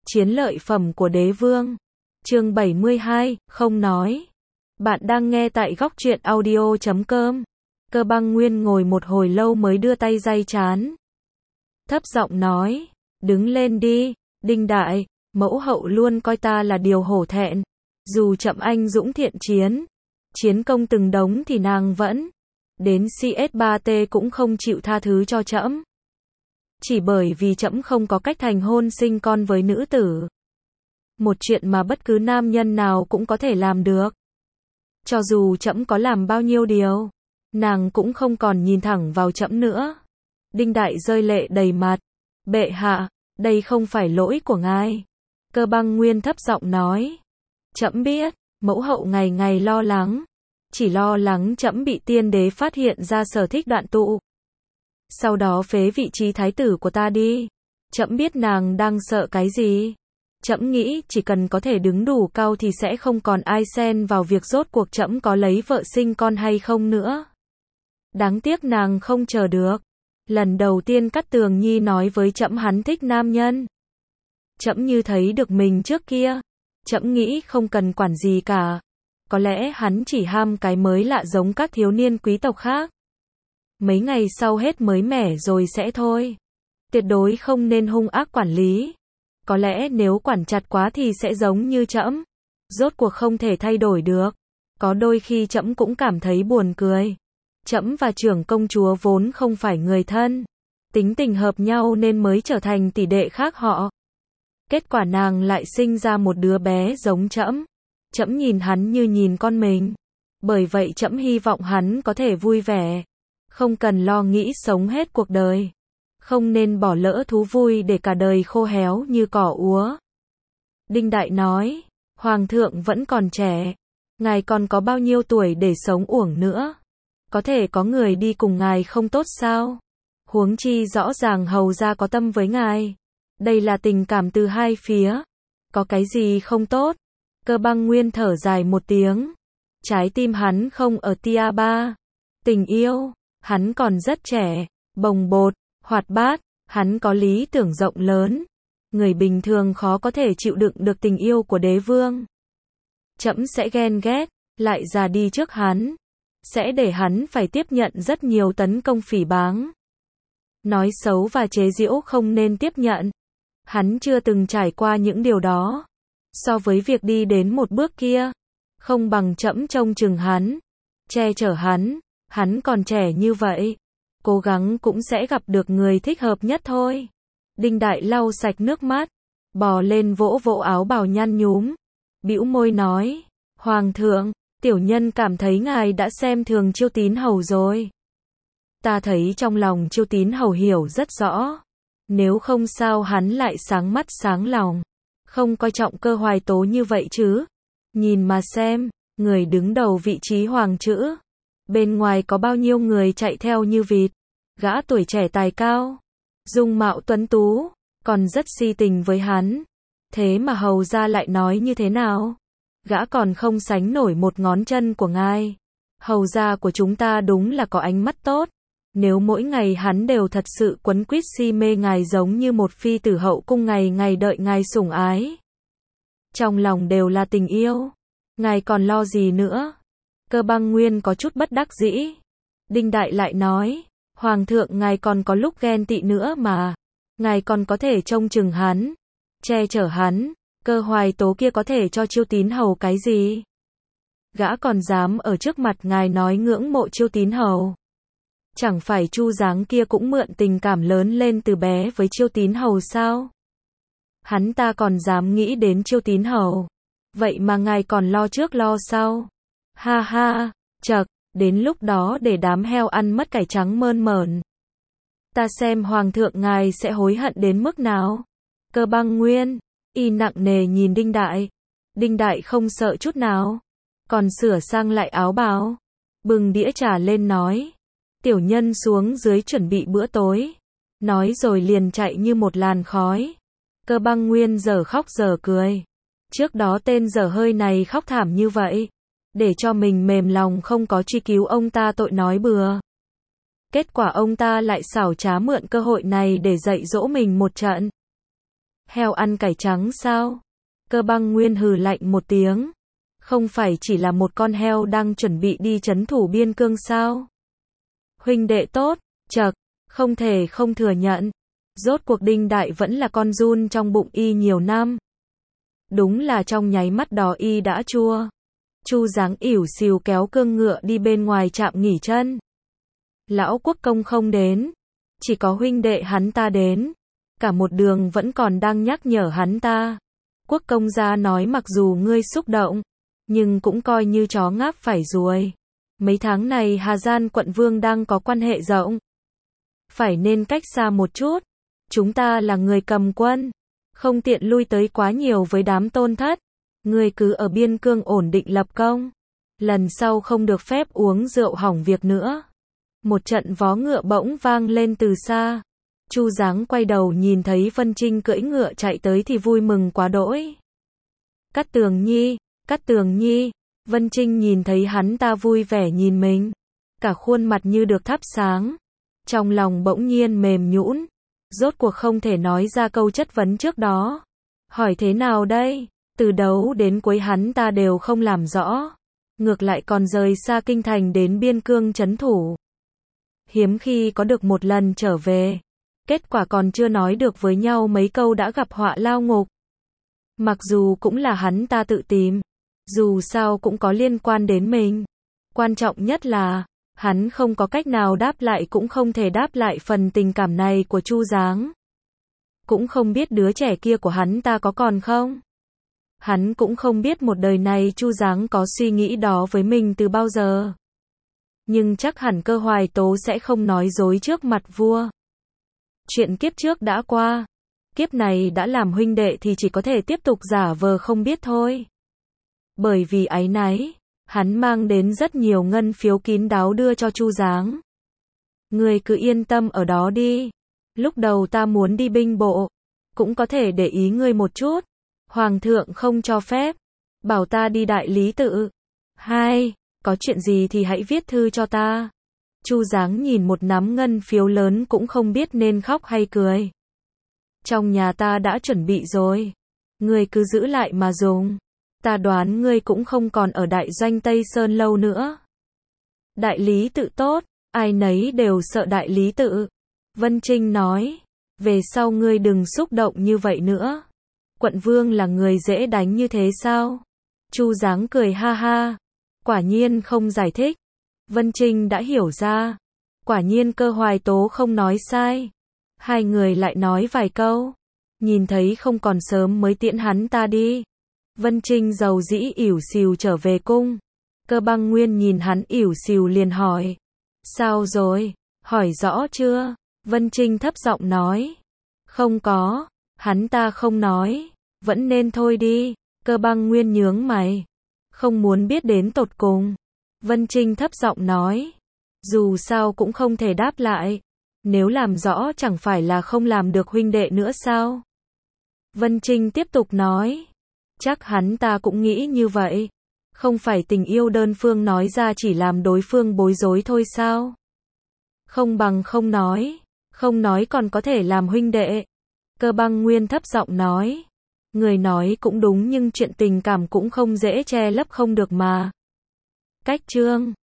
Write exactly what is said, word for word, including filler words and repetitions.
Chiến lợi phẩm của đế vương. Chương bảy mươi hai, không nói. Bạn đang nghe tại góc truyện audio chấm com. Cơ Băng Nguyên ngồi một hồi lâu mới đưa tay day trán. Thấp giọng nói, đứng lên đi, Đinh Đại, mẫu hậu luôn coi ta là điều hổ thẹn. Dù chậm anh dũng thiện chiến, chiến công từng đống thì nàng vẫn, đến xê ét ba tê cũng không chịu tha thứ cho trẫm. Chỉ bởi vì trẫm không có cách thành hôn sinh con với nữ tử. Một chuyện mà bất cứ nam nhân nào cũng có thể làm được. Cho dù trẫm có làm bao nhiêu điều, nàng cũng không còn nhìn thẳng vào trẫm nữa. Đinh Đại rơi lệ đầy mặt. Bệ hạ, đây không phải lỗi của ngài. Cơ Băng Nguyên thấp giọng nói. Trẫm biết, mẫu hậu ngày ngày lo lắng. Chỉ lo lắng trẫm bị tiên đế phát hiện ra sở thích đoạn tụ. Sau đó phế vị trí thái tử của ta đi. Trẫm biết nàng đang sợ cái gì. Trẫm nghĩ chỉ cần có thể đứng đủ cao thì sẽ không còn ai xen vào việc rốt cuộc trẫm có lấy vợ sinh con hay không nữa. Đáng tiếc nàng không chờ được. Lần đầu tiên Cát Tường Nhi nói với trẫm hắn thích nam nhân. Trẫm như thấy được mình trước kia. Trẫm nghĩ không cần quản gì cả. Có lẽ hắn chỉ ham cái mới lạ giống các thiếu niên quý tộc khác. Mấy ngày sau hết mới mẻ rồi sẽ thôi. Tuyệt đối không nên hung ác quản lý. Có lẽ nếu quản chặt quá thì sẽ giống như trẫm. Rốt cuộc không thể thay đổi được. Có đôi khi trẫm cũng cảm thấy buồn cười. Trẫm và trưởng công chúa vốn không phải người thân. Tính tình hợp nhau nên mới trở thành tỷ đệ khác họ. Kết quả nàng lại sinh ra một đứa bé giống trẫm. Trẫm nhìn hắn như nhìn con mình. Bởi vậy trẫm hy vọng hắn có thể vui vẻ. Không cần lo nghĩ sống hết cuộc đời. Không nên bỏ lỡ thú vui để cả đời khô héo như cỏ úa. Đinh Đại nói, Hoàng thượng vẫn còn trẻ. Ngài còn có bao nhiêu tuổi để sống uổng nữa. Có thể có người đi cùng ngài không tốt sao? Huống chi rõ ràng hầu gia có tâm với ngài. Đây là tình cảm từ hai phía. Có cái gì không tốt? Cơ Băng Nguyên thở dài một tiếng. Trái tim hắn không ở tia ba. Tình yêu, hắn còn rất trẻ, bồng bột, hoạt bát, hắn có lý tưởng rộng lớn. Người bình thường khó có thể chịu đựng được tình yêu của đế vương. Trẫm sẽ ghen ghét, lại già đi trước hắn. Sẽ để hắn phải tiếp nhận rất nhiều tấn công phỉ báng. Nói xấu và chế giễu không nên tiếp nhận. Hắn chưa từng trải qua những điều đó. So với việc đi đến một bước kia, không bằng trẫm trông chừng hắn, che chở hắn, hắn còn trẻ như vậy. Cố gắng cũng sẽ gặp được người thích hợp nhất thôi. Đinh Đại lau sạch nước mắt, bò lên vỗ vỗ áo bào nhăn nhúm, bĩu môi nói, Hoàng thượng, tiểu nhân cảm thấy ngài đã xem thường Chiêu Tín hầu rồi. Ta thấy trong lòng Chiêu Tín hầu hiểu rất rõ. Nếu không sao hắn lại sáng mắt sáng lòng. Không coi trọng Cơ Hoài Tố như vậy chứ. Nhìn mà xem, người đứng đầu vị trí hoàng chữ. Bên ngoài có bao nhiêu người chạy theo như vịt. Gã tuổi trẻ tài cao, dung mạo tuấn tú, còn rất si tình với hắn. Thế mà hầu gia lại nói như thế nào? Gã còn không sánh nổi một ngón chân của ngài. Hầu gia của chúng ta đúng là có ánh mắt tốt. Nếu mỗi ngày hắn đều thật sự quấn quýt si mê ngài giống như một phi tử hậu cung ngày ngày đợi ngài sủng ái. Trong lòng đều là tình yêu. Ngài còn lo gì nữa? Cơ Băng Nguyên có chút bất đắc dĩ. Đinh Đại lại nói, Hoàng thượng ngài còn có lúc ghen tị nữa mà. Ngài còn có thể trông chừng hắn, che chở hắn. Cơ Hoài Tố kia có thể cho Chiêu Tín hầu cái gì? Gã còn dám ở trước mặt ngài nói ngưỡng mộ Chiêu Tín hầu. Chẳng phải Chu Giáng kia cũng mượn tình cảm lớn lên từ bé với Chiêu Tín hầu sao? Hắn ta còn dám nghĩ đến Chiêu Tín hầu. Vậy mà ngài còn lo trước lo sau. Ha ha, chậc, đến lúc đó để đám heo ăn mất cải trắng mơn mởn. Ta xem Hoàng thượng ngài sẽ hối hận đến mức nào. Cơ Băng Nguyên, y nặng nề nhìn Đinh Đại. Đinh Đại không sợ chút nào. Còn sửa sang lại áo bào. Bưng đĩa trà lên nói. Tiểu nhân xuống dưới chuẩn bị bữa tối. Nói rồi liền chạy như một làn khói. Cơ Băng Nguyên giờ khóc giờ cười. Trước đó tên dở hơi này khóc thảm như vậy. Để cho mình mềm lòng không có truy cứu ông ta tội nói bừa. Kết quả ông ta lại xảo trá mượn cơ hội này để dạy dỗ mình một trận. Heo ăn cải trắng sao? Cơ băng nguyên hừ lạnh một tiếng. Không phải chỉ là một con heo đang chuẩn bị đi trấn thủ biên cương sao? Huynh đệ tốt, chậc, không thể không thừa nhận. Rốt cuộc Đinh Đại vẫn là con giun trong bụng y nhiều năm. Đúng là trong nháy mắt đó y đã chua. Chu Giáng ỉu xìu kéo cương ngựa đi bên ngoài trạm nghỉ chân. Lão Quốc công không đến, chỉ có huynh đệ hắn ta đến. Cả một đường vẫn còn đang nhắc nhở hắn ta. Quốc công gia nói mặc dù ngươi xúc động, nhưng cũng coi như chó ngáp phải ruồi. Mấy tháng này Hà Gian quận vương đang có quan hệ rộng. Phải nên cách xa một chút. Chúng ta là người cầm quân, không tiện lui tới quá nhiều với đám tôn thất. Ngươi cứ ở biên cương ổn định lập công. Lần sau không được phép uống rượu hỏng việc nữa. Một trận vó ngựa bỗng vang lên từ xa. Chu Giáng quay đầu nhìn thấy Vân Trinh cưỡi ngựa chạy tới thì vui mừng quá đỗi. Cát Tường Nhi, Cát Tường Nhi. Vân Trinh nhìn thấy hắn ta vui vẻ nhìn mình. Cả khuôn mặt như được thắp sáng. Trong lòng bỗng nhiên mềm nhũn. Rốt cuộc không thể nói ra câu chất vấn trước đó. Hỏi thế nào đây? Từ đầu đến cuối hắn ta đều không làm rõ. Ngược lại còn rời xa kinh thành đến biên cương trấn thủ. Hiếm khi có được một lần trở về. Kết quả còn chưa nói được với nhau mấy câu đã gặp họa lao ngục. Mặc dù cũng là hắn ta tự tìm. Dù sao cũng có liên quan đến mình. Quan trọng nhất là, hắn không có cách nào đáp lại cũng không thể đáp lại phần tình cảm này của Chu Giáng. Cũng không biết đứa trẻ kia của hắn ta có còn không. Hắn cũng không biết một đời này Chu Giáng có suy nghĩ đó với mình từ bao giờ. Nhưng chắc hẳn Cơ Hoài Tố sẽ không nói dối trước mặt vua. Chuyện kiếp trước đã qua. Kiếp này đã làm huynh đệ thì chỉ có thể tiếp tục giả vờ không biết thôi. Bởi vì áy náy, hắn mang đến rất nhiều ngân phiếu kín đáo đưa cho Chu Giáng. Ngươi cứ yên tâm ở đó đi. Lúc đầu ta muốn đi binh bộ, cũng có thể để ý ngươi một chút. Hoàng thượng không cho phép, bảo ta đi đại lý tự. Hai, có chuyện gì thì hãy viết thư cho ta. Chu Giáng nhìn một nắm ngân phiếu lớn cũng không biết nên khóc hay cười. Trong nhà ta đã chuẩn bị rồi, ngươi cứ giữ lại mà dùng. Ta đoán ngươi cũng không còn ở đại doanh Tây Sơn lâu nữa. Đại lý tự tốt, ai nấy đều sợ đại lý tự. Vân Trinh nói, về sau ngươi đừng xúc động như vậy nữa. Quận vương là người dễ đánh như thế sao? Chu Giáng cười ha ha. Quả nhiên không giải thích. Vân Trinh đã hiểu ra. Quả nhiên Cơ Hoài Tố không nói sai. Hai người lại nói vài câu. Nhìn thấy không còn sớm mới tiễn hắn ta đi. Vân Trinh dầu dĩ ỉu xìu trở về cung. Cơ Băng Nguyên nhìn hắn ỉu xìu liền hỏi. Sao rồi? Hỏi rõ chưa? Vân Trinh thấp giọng nói. Không có. Hắn ta không nói. Vẫn nên thôi đi. Cơ Băng Nguyên nhướng mày. Không muốn biết đến tột cùng. Vân Trinh thấp giọng nói. Dù sao cũng không thể đáp lại. Nếu làm rõ chẳng phải là không làm được huynh đệ nữa sao? Vân Trinh tiếp tục nói. Chắc hắn ta cũng nghĩ như vậy. Không phải tình yêu đơn phương nói ra chỉ làm đối phương bối rối thôi sao? Không bằng không nói. Không nói còn có thể làm huynh đệ. Cơ Băng Nguyên thấp giọng nói. Người nói cũng đúng nhưng chuyện tình cảm cũng không dễ che lấp không được mà. Cách chương